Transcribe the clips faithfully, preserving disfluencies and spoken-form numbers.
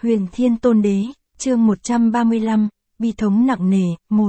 Huyền Thiên Tôn Đế, chương một trăm ba mươi lăm, bi thống nặng nề, một.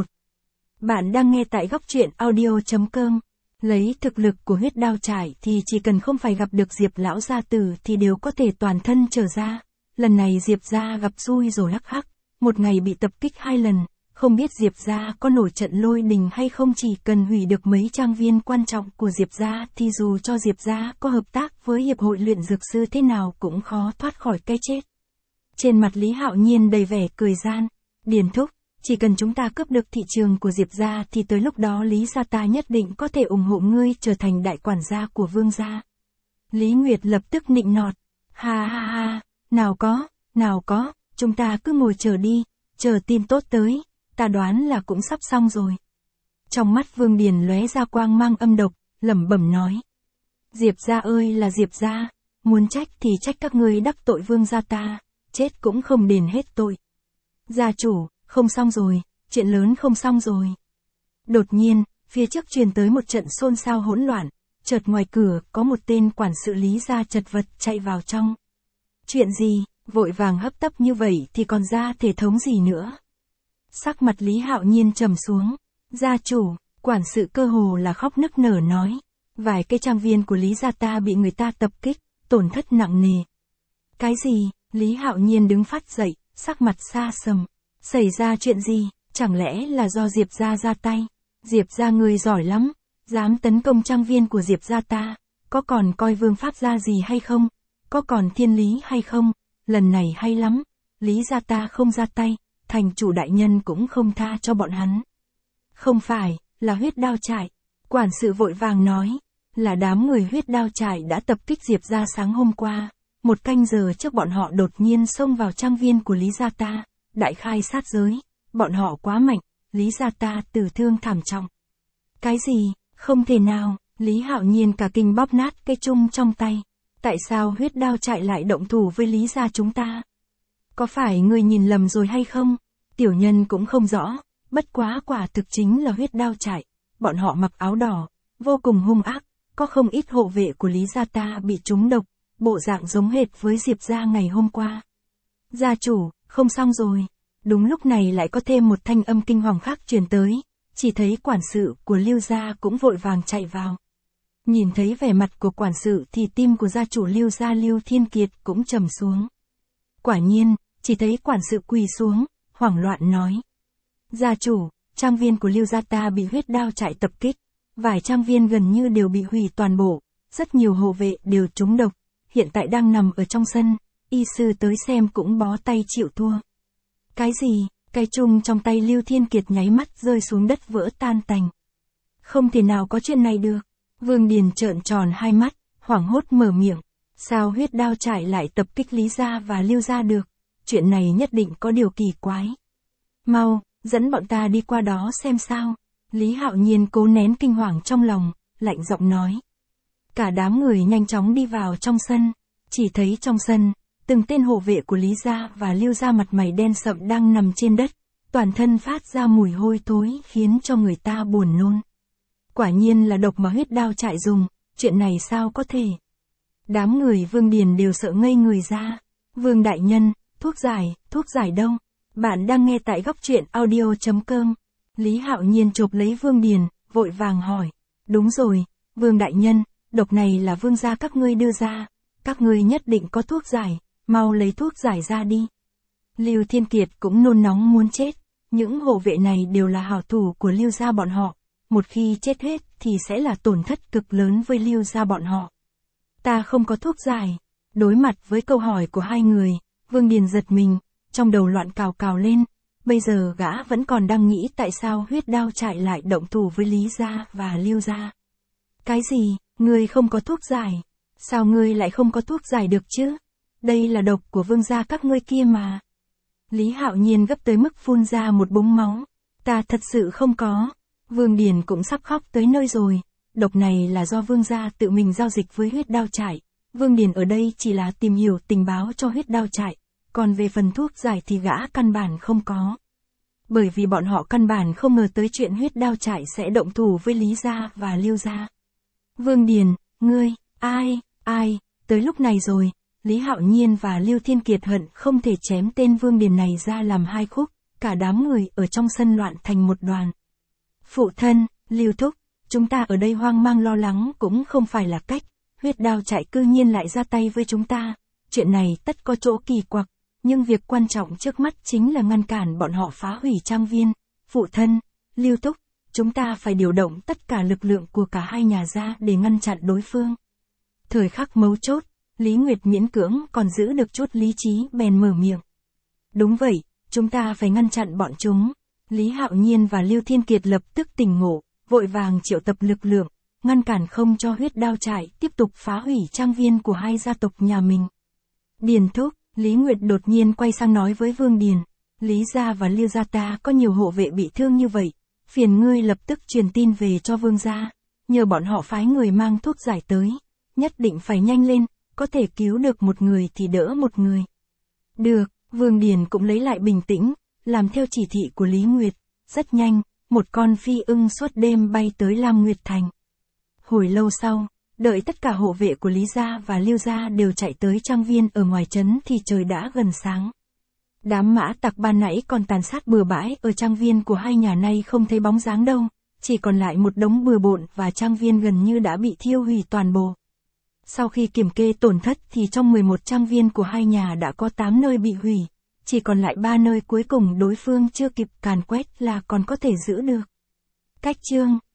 Bạn đang nghe tại góc truyện audio chấm com. Lấy thực lực của huyết đao trải thì chỉ cần không phải gặp được Diệp lão gia tử thì đều có thể toàn thân trở ra. Lần này Diệp gia gặp xui rồi hắc hắc, một ngày bị tập kích hai lần, không biết Diệp gia có nổi trận lôi đình hay không, chỉ cần hủy được mấy trang viên quan trọng của Diệp gia thì dù cho Diệp gia có hợp tác với hiệp hội luyện dược sư thế nào cũng khó thoát khỏi cái chết. Trên mặt Lý Hạo Nhiên đầy vẻ cười gian, Điền thúc, chỉ cần chúng ta cướp được thị trường của Diệp gia thì tới lúc đó Lý gia ta nhất định có thể ủng hộ ngươi trở thành đại quản gia của Vương gia. Lý Nguyệt lập tức nịnh nọt, ha ha ha, nào có, nào có, chúng ta cứ ngồi chờ đi, chờ tin tốt tới, ta đoán là cũng sắp xong rồi. Trong mắt Vương Điền lóe ra quang mang âm độc, lẩm bẩm nói, Diệp gia ơi là Diệp gia, muốn trách thì trách các ngươi đắc tội Vương gia ta, chết cũng không đền hết tội. Gia chủ, không xong rồi, chuyện lớn không xong rồi. Đột nhiên, phía trước truyền tới một trận xôn xao hỗn loạn, chợt ngoài cửa có một tên quản sự Lý gia chật vật chạy vào trong. Chuyện gì, vội vàng hấp tấp như vậy thì còn ra thể thống gì nữa. Sắc mặt Lý Hạo Nhiên trầm xuống, gia chủ, quản sự cơ hồ là khóc nức nở nói, vài cây trang viên của Lý gia ta bị người ta tập kích, tổn thất nặng nề. Cái gì? Lý Hạo Nhiên đứng phát dậy, sắc mặt xa sầm. Xảy ra chuyện gì, chẳng lẽ là do Diệp gia ra tay? Diệp gia người giỏi lắm, dám tấn công trang viên của Diệp gia ta, có còn coi Vương pháp gia gì hay không? Có còn thiên lý hay không? Lần này hay lắm, Lý gia ta không ra tay, thành chủ đại nhân cũng không tha cho bọn hắn. Không phải, là huyết đao trải. Quản sự vội vàng nói, là đám người huyết đao trải đã tập kích Diệp gia sáng hôm qua. Một canh giờ trước bọn họ đột nhiên xông vào trang viên của Lý gia ta, đại khai sát giới, bọn họ quá mạnh, Lý gia ta tử thương thảm trọng. Cái gì, không thể nào, Lý Hạo Nhiên cả kinh bóp nát cây chung trong tay. Tại sao huyết đao trại lại động thủ với Lý gia chúng ta? Có phải người nhìn lầm rồi hay không? Tiểu nhân cũng không rõ, bất quá quả thực chính là huyết đao trại. Bọn họ mặc áo đỏ, vô cùng hung ác, có không ít hộ vệ của Lý gia ta bị trúng độc. Bộ dạng giống hệt với Diệp gia ngày hôm qua. Gia chủ, không xong rồi. Đúng lúc này lại có thêm một thanh âm kinh hoàng khác truyền tới, chỉ thấy quản sự của Lưu gia cũng vội vàng chạy vào. Nhìn thấy vẻ mặt của quản sự thì tim của gia chủ Lưu gia Lưu Thiên Kiệt cũng trầm xuống. Quả nhiên, chỉ thấy quản sự quỳ xuống, hoảng loạn nói. Gia chủ, trang viên của Lưu gia ta bị huyết đao trại tập kích, vài trang viên gần như đều bị hủy toàn bộ, rất nhiều hộ vệ đều trúng độc. Hiện tại đang nằm ở trong sân, y sư tới xem cũng bó tay chịu thua. Cái gì, cái chung trong tay Lưu Thiên Kiệt nháy mắt rơi xuống đất vỡ tan tành. Không thể nào có chuyện này được. Vương Điền trợn tròn hai mắt, hoảng hốt mở miệng. Sao huyết đao trải lại tập kích Lý gia và Lưu gia được? Chuyện này nhất định có điều kỳ quái. Mau, dẫn bọn ta đi qua đó xem sao. Lý Hạo Nhiên cố nén kinh hoàng trong lòng, lạnh giọng nói. Cả đám người nhanh chóng đi vào trong sân, chỉ thấy trong sân, từng tên hộ vệ của Lý gia và Lưu gia mặt mày đen sậm đang nằm trên đất, toàn thân phát ra mùi hôi thối khiến cho người ta buồn nôn. Quả nhiên là độc mà huyết đao trại dùng, chuyện này sao có thể? Đám người Vương Điền đều sợ ngây người ra. Vương đại nhân, thuốc giải, thuốc giải đâu? Bạn đang nghe tại góc truyện audio chấm com. Lý Hạo Nhiên chộp lấy Vương Điền, vội vàng hỏi. Đúng rồi, Vương đại nhân. Độc này là Vương gia các ngươi đưa ra, các ngươi nhất định có thuốc giải, mau lấy thuốc giải ra đi. Lưu Thiên Kiệt cũng nôn nóng muốn chết, những hộ vệ này đều là hảo thủ của Lưu gia bọn họ, một khi chết hết thì sẽ là tổn thất cực lớn với Lưu gia bọn họ. Ta không có thuốc giải. Đối mặt với câu hỏi của hai người, Vương Điền giật mình, trong đầu loạn cào cào lên, bây giờ gã vẫn còn đang nghĩ tại sao huyết đao trại lại động thủ với Lý gia và Lưu gia. Cái gì? Ngươi không có thuốc giải. Sao ngươi lại không có thuốc giải được chứ? Đây là độc của Vương gia các ngươi kia mà. Lý Hạo Nhiên gấp tới mức phun ra một búng máu. Ta thật sự không có. Vương Điền cũng sắp khóc tới nơi rồi. Độc này là do Vương gia tự mình giao dịch với huyết đao trại. Vương Điền ở đây chỉ là tìm hiểu tình báo cho huyết đao trại. Còn về phần thuốc giải thì gã căn bản không có. Bởi vì bọn họ căn bản không ngờ tới chuyện huyết đao trại sẽ động thủ với Lý gia và Lưu gia. Vương Điền, ngươi, ai, ai, tới lúc này rồi, Lý Hạo Nhiên và Lưu Thiên Kiệt hận không thể chém tên Vương Điền này ra làm hai khúc, cả đám người ở trong sân loạn thành một đoàn. Phụ thân, Lưu Thúc, chúng ta ở đây hoang mang lo lắng cũng không phải là cách, huyết đao chạy cư nhiên lại ra tay với chúng ta, chuyện này tất có chỗ kỳ quặc, nhưng việc quan trọng trước mắt chính là ngăn cản bọn họ phá hủy trang viên. Phụ thân, Lưu Thúc, chúng ta phải điều động tất cả lực lượng của cả hai nhà ra để ngăn chặn đối phương. Thời khắc mấu chốt, Lý Nguyệt miễn cưỡng còn giữ được chút lý trí bèn mở miệng. Đúng vậy, chúng ta phải ngăn chặn bọn chúng. Lý Hạo Nhiên và Lưu Thiên Kiệt lập tức tỉnh ngộ, vội vàng triệu tập lực lượng, ngăn cản không cho huyết đao trại tiếp tục phá hủy trang viên của hai gia tộc nhà mình. Điền Thúc, Lý Nguyệt đột nhiên quay sang nói với Vương Điền, Lý gia và Lưu gia ta có nhiều hộ vệ bị thương như vậy, phiền ngươi lập tức truyền tin về cho Vương gia, nhờ bọn họ phái người mang thuốc giải tới, nhất định phải nhanh lên, có thể cứu được một người thì đỡ một người. Được, Vương Điền cũng lấy lại bình tĩnh, làm theo chỉ thị của Lý Nguyệt, rất nhanh, một con phi ưng suốt đêm bay tới Lam Nguyệt Thành. Hồi lâu sau, đợi tất cả hộ vệ của Lý gia và Lưu gia đều chạy tới trang viên ở ngoài trấn thì trời đã gần sáng. Đám mã tặc ban nãy còn tàn sát bừa bãi ở trang viên của hai nhà nay không thấy bóng dáng đâu, chỉ còn lại một đống bừa bộn và trang viên gần như đã bị thiêu hủy toàn bộ. Sau khi kiểm kê tổn thất thì trong mười một trang viên của hai nhà đã có tám nơi bị hủy, chỉ còn lại ba nơi cuối cùng đối phương chưa kịp càn quét là còn có thể giữ được. Cách chương